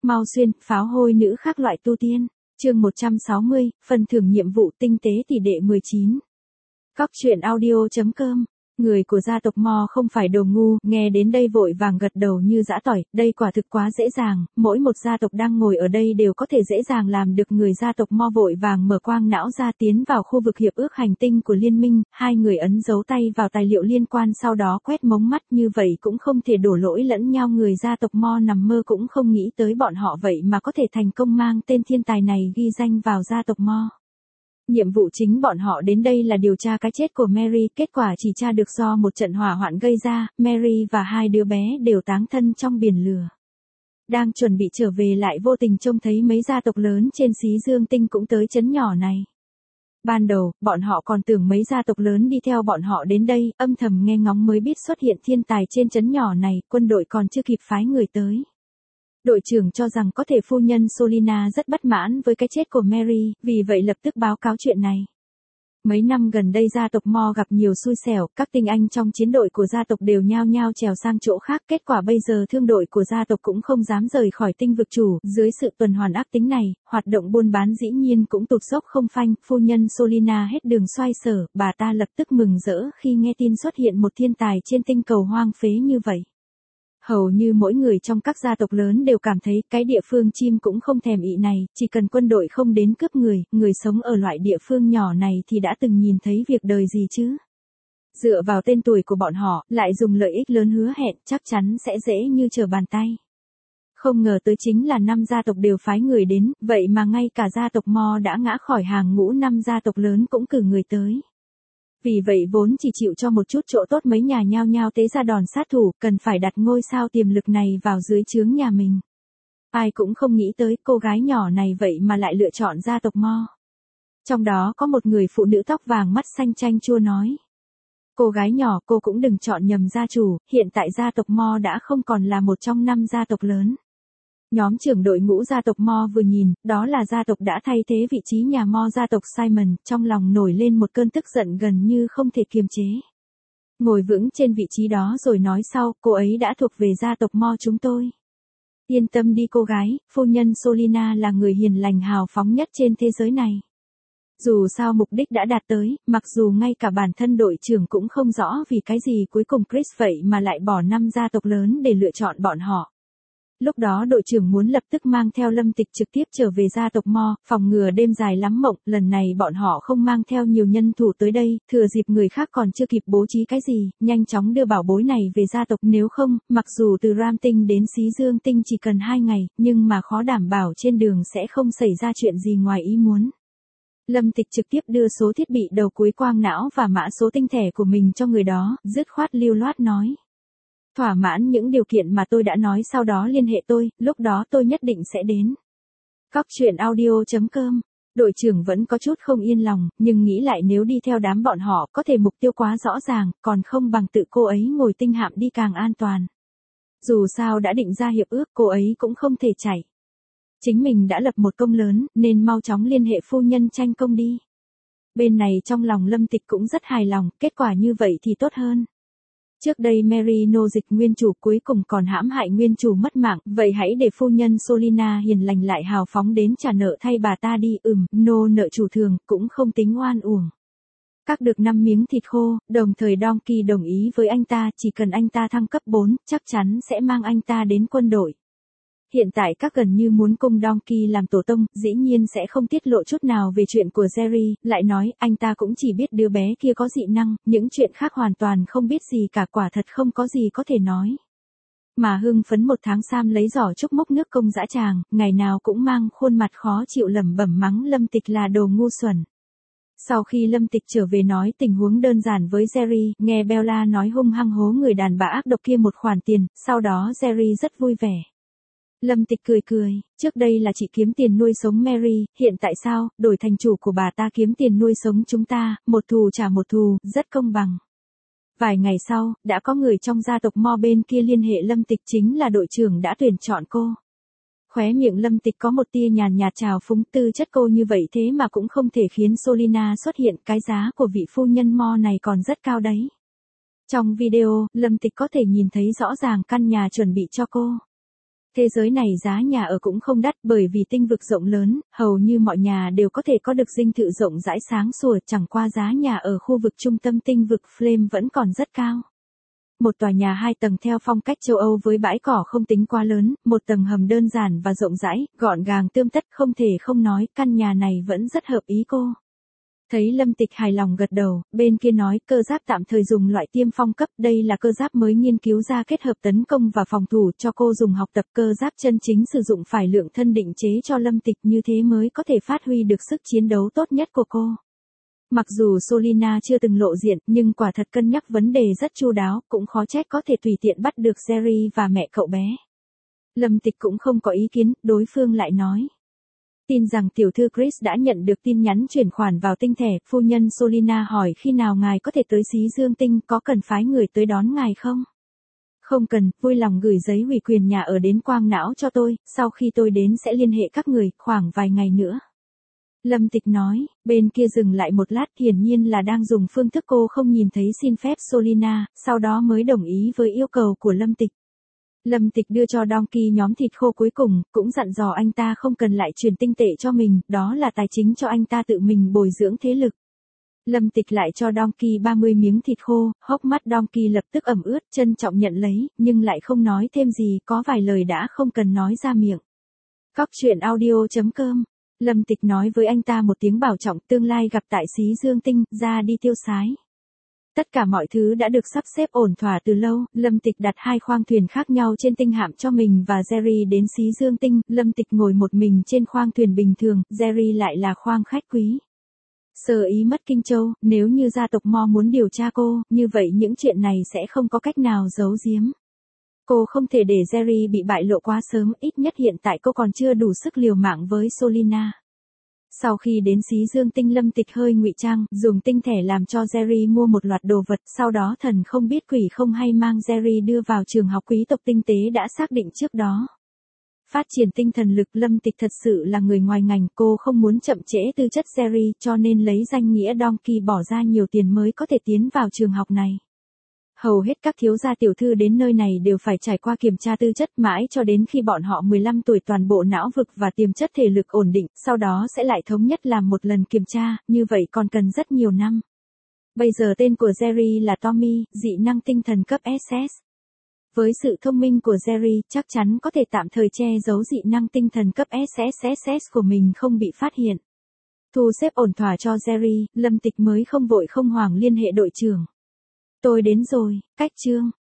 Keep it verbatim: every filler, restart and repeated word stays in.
Mau xuyên, pháo hôi nữ khác loại tu tiên. Chương một trăm sáu mươi, phần thưởng nhiệm vụ tinh tế tỷ đệ mười chín. Cóc truyện audio chấm com. Người của gia tộc Mo không phải đồ ngu, nghe đến đây vội vàng gật đầu như giã tỏi, đây quả thực quá dễ dàng, mỗi một gia tộc đang ngồi ở đây đều có thể dễ dàng làm được. Người gia tộc Mo vội vàng mở quang não ra tiến vào khu vực hiệp ước hành tinh của liên minh, hai người ấn dấu tay vào tài liệu liên quan sau đó quét mống mắt, như vậy cũng không thể đổ lỗi lẫn nhau. Người gia tộc Mo nằm mơ cũng không nghĩ tới bọn họ vậy mà có thể thành công mang tên thiên tài này ghi danh vào gia tộc Mo. Nhiệm vụ chính bọn họ đến đây là điều tra cái chết của Mary, kết quả chỉ tra được do một trận hỏa hoạn gây ra, Mary và hai đứa bé đều táng thân trong biển lửa. Đang chuẩn bị trở về lại vô tình trông thấy mấy gia tộc lớn trên xí dương tinh cũng tới trấn nhỏ này. Ban đầu, bọn họ còn tưởng mấy gia tộc lớn đi theo bọn họ đến đây, âm thầm nghe ngóng mới biết xuất hiện thiên tài trên trấn nhỏ này, quân đội còn chưa kịp phái người tới. Đội trưởng cho rằng có thể phu nhân Solina rất bất mãn với cái chết của Mary, vì vậy lập tức báo cáo chuyện này. Mấy năm gần đây gia tộc Mo gặp nhiều xui xẻo, các tinh anh trong chiến đội của gia tộc đều nhao nhao trèo sang chỗ khác, kết quả bây giờ thương đội của gia tộc cũng không dám rời khỏi tinh vực chủ, dưới sự tuần hoàn ác tính này, hoạt động buôn bán dĩ nhiên cũng tụt dốc không phanh, phu nhân Solina hết đường xoay sở, bà ta lập tức mừng rỡ khi nghe tin xuất hiện một thiên tài trên tinh cầu hoang phế như vậy. Hầu như mỗi người trong các gia tộc lớn đều cảm thấy cái địa phương chim cũng không thèm ị này, chỉ cần quân đội không đến cướp người, người sống ở loại địa phương nhỏ này thì đã từng nhìn thấy việc đời gì chứ. Dựa vào tên tuổi của bọn họ, lại dùng lợi ích lớn hứa hẹn, chắc chắn sẽ dễ như trở bàn tay. Không ngờ tới chính là năm gia tộc đều phái người đến, vậy mà ngay cả gia tộc Mo đã ngã khỏi hàng ngũ năm gia tộc lớn cũng cử người tới. Vì vậy vốn chỉ chịu cho một chút chỗ tốt mấy nhà nhao nhao tế ra đòn sát thủ, cần phải đặt ngôi sao tiềm lực này vào dưới trướng nhà mình. Ai cũng không nghĩ tới cô gái nhỏ này vậy mà lại lựa chọn gia tộc Mo. Trong đó có một người phụ nữ tóc vàng mắt xanh chanh chua nói. Cô gái nhỏ, cô cũng đừng chọn nhầm gia chủ, hiện tại gia tộc Mo đã không còn là một trong năm gia tộc lớn. Nhóm trưởng đội ngũ gia tộc Mo vừa nhìn, đó là gia tộc đã thay thế vị trí nhà Mo gia tộc Simon, trong lòng nổi lên một cơn tức giận gần như không thể kiềm chế. Ngồi vững trên vị trí đó rồi nói sau, cô ấy đã thuộc về gia tộc Mo chúng tôi. Yên tâm đi cô gái, phu nhân Solina là người hiền lành hào phóng nhất trên thế giới này. Dù sao mục đích đã đạt tới, mặc dù ngay cả bản thân đội trưởng cũng không rõ vì cái gì cuối cùng Chris vậy mà lại bỏ năm gia tộc lớn để lựa chọn bọn họ. Lúc đó đội trưởng muốn lập tức mang theo Lâm Tịch trực tiếp trở về gia tộc Mo, phòng ngừa đêm dài lắm mộng, lần này bọn họ không mang theo nhiều nhân thủ tới đây, thừa dịp người khác còn chưa kịp bố trí cái gì, nhanh chóng đưa bảo bối này về gia tộc, nếu không, mặc dù từ Ram Tinh đến Xí Dương Tinh chỉ cần hai ngày, nhưng mà khó đảm bảo trên đường sẽ không xảy ra chuyện gì ngoài ý muốn. Lâm Tịch trực tiếp đưa số thiết bị đầu cuối quang não và mã số tinh thẻ của mình cho người đó, dứt khoát lưu loát nói. Thỏa mãn những điều kiện mà tôi đã nói sau đó liên hệ tôi, lúc đó tôi nhất định sẽ đến. Cóc truyện audio chấm com. Đội trưởng vẫn có chút không yên lòng, nhưng nghĩ lại nếu đi theo đám bọn họ có thể mục tiêu quá rõ ràng, còn không bằng tự cô ấy ngồi tinh hạm đi càng an toàn. Dù sao đã định ra hiệp ước, cô ấy cũng không thể chạy. Chính mình đã lập một công lớn, nên mau chóng liên hệ phu nhân tranh công đi. Bên này trong lòng Lâm Tịch cũng rất hài lòng, kết quả như vậy thì tốt hơn. Trước đây Mary nô dịch nguyên chủ cuối cùng còn hãm hại nguyên chủ mất mạng, vậy hãy để phu nhân Solina hiền lành lại hào phóng đến trả nợ thay bà ta đi, ừm, nô nợ chủ thường, cũng không tính oan uổng. Cắt được năm miếng thịt khô, đồng thời Donkey đồng ý với anh ta, chỉ cần anh ta thăng cấp bốn, chắc chắn sẽ mang anh ta đến quân đội. Hiện tại các gần như muốn cung Donkey làm tổ tông, dĩ nhiên sẽ không tiết lộ chút nào về chuyện của Jerry, lại nói anh ta cũng chỉ biết đứa bé kia có dị năng, những chuyện khác hoàn toàn không biết gì cả, quả thật không có gì có thể nói. Mà hưng phấn một tháng Sam lấy giỏ trúc mốc nước công dã tràng, ngày nào cũng mang khuôn mặt khó chịu lẩm bẩm mắng Lâm Tịch là đồ ngu xuẩn. Sau khi Lâm Tịch trở về nói tình huống đơn giản với Jerry, nghe Bella nói hung hăng hố người đàn bà ác độc kia một khoản tiền, sau đó Jerry rất vui vẻ. Lâm Tịch cười cười, trước đây là chị kiếm tiền nuôi sống Mary, hiện tại sao, đổi thành chủ của bà ta kiếm tiền nuôi sống chúng ta, một thù trả một thù, rất công bằng. Vài ngày sau, đã có người trong gia tộc Mo bên kia liên hệ Lâm Tịch, chính là đội trưởng đã tuyển chọn cô. Khóe miệng Lâm Tịch có một tia nhàn nhạt trào phúng, tư chất cô như vậy thế mà cũng không thể khiến Solina xuất hiện, cái giá của vị phu nhân Mo này còn rất cao đấy. Trong video, Lâm Tịch có thể nhìn thấy rõ ràng căn nhà chuẩn bị cho cô. Thế giới này giá nhà ở cũng không đắt bởi vì tinh vực rộng lớn, hầu như mọi nhà đều có thể có được dinh thự rộng rãi sáng sủa, chẳng qua giá nhà ở khu vực trung tâm tinh vực Flame vẫn còn rất cao. Một tòa nhà hai tầng theo phong cách châu Âu với bãi cỏ không tính quá lớn, một tầng hầm đơn giản và rộng rãi, gọn gàng tươm tất, không thể không nói, căn nhà này vẫn rất hợp ý cô. Thấy Lâm Tịch hài lòng gật đầu, bên kia nói, cơ giáp tạm thời dùng loại tiêm phong cấp, đây là cơ giáp mới nghiên cứu ra kết hợp tấn công và phòng thủ cho cô dùng học tập, cơ giáp chân chính sử dụng phải lượng thân định chế cho Lâm Tịch, như thế mới có thể phát huy được sức chiến đấu tốt nhất của cô. Mặc dù Solina chưa từng lộ diện, nhưng quả thật cân nhắc vấn đề rất chu đáo, cũng khó trách có thể tùy tiện bắt được Jerry và mẹ cậu bé. Lâm Tịch cũng không có ý kiến, đối phương lại nói. Tin rằng tiểu thư Chris đã nhận được tin nhắn chuyển khoản vào tinh thẻ, phu nhân Solina hỏi khi nào ngài có thể tới Xí Dương Tinh, có cần phái người tới đón ngài không? Không cần, vui lòng gửi giấy ủy quyền nhà ở đến Quang Não cho tôi, sau khi tôi đến sẽ liên hệ các người, khoảng vài ngày nữa. Lâm Tịch nói, bên kia dừng lại một lát, hiển nhiên là đang dùng phương thức cô không nhìn thấy xin phép Solina, sau đó mới đồng ý với yêu cầu của Lâm Tịch. Lâm Tịch đưa cho Donkey nhóm thịt khô cuối cùng, cũng dặn dò anh ta không cần lại truyền tinh tệ cho mình, đó là tài chính cho anh ta tự mình bồi dưỡng thế lực. Lâm Tịch lại cho Donkey ba mươi miếng thịt khô, hốc mắt Donkey lập tức ẩm ướt, trân trọng nhận lấy, nhưng lại không nói thêm gì, có vài lời đã không cần nói ra miệng. Cóc truyện audio chấm com. Lâm Tịch nói với anh ta một tiếng bảo trọng, tương lai gặp tại Xí Dương Tinh, ra đi tiêu sái. Tất cả mọi thứ đã được sắp xếp ổn thỏa từ lâu, Lâm Tịch đặt hai khoang thuyền khác nhau trên tinh hạm cho mình và Jerry đến Xí Dương Tinh, Lâm Tịch ngồi một mình trên khoang thuyền bình thường, Jerry lại là khoang khách quý. Sơ ý mất Kinh Châu, nếu như gia tộc Mo muốn điều tra cô, như vậy những chuyện này sẽ không có cách nào giấu giếm. Cô không thể để Jerry bị bại lộ quá sớm, ít nhất hiện tại cô còn chưa đủ sức liều mạng với Solina. Sau khi đến Xí Dương Tinh, Lâm Tịch hơi ngụy trang, dùng tinh thẻ làm cho Jerry mua một loạt đồ vật, sau đó thần không biết quỷ không hay mang Jerry đưa vào trường học quý tộc tinh tế đã xác định trước đó. Phát triển tinh thần lực, Lâm Tịch thật sự là người ngoài ngành, cô không muốn chậm trễ tư chất Jerry, cho nên lấy danh nghĩa Donkey bỏ ra nhiều tiền mới có thể tiến vào trường học này. Hầu hết các thiếu gia tiểu thư đến nơi này đều phải trải qua kiểm tra tư chất mãi cho đến khi bọn họ mười lăm tuổi toàn bộ não vực và tiềm chất thể lực ổn định, sau đó sẽ lại thống nhất làm một lần kiểm tra, như vậy còn cần rất nhiều năm. Bây giờ tên của Jerry là Tommy, dị năng tinh thần cấp ét ét. Với sự thông minh của Jerry, chắc chắn có thể tạm thời che giấu dị năng tinh thần cấp ét ét của mình không bị phát hiện. Thu xếp ổn thỏa cho Jerry, Lâm Tịch mới không vội không hoảng liên hệ đội trưởng. Tôi đến rồi, cách chương.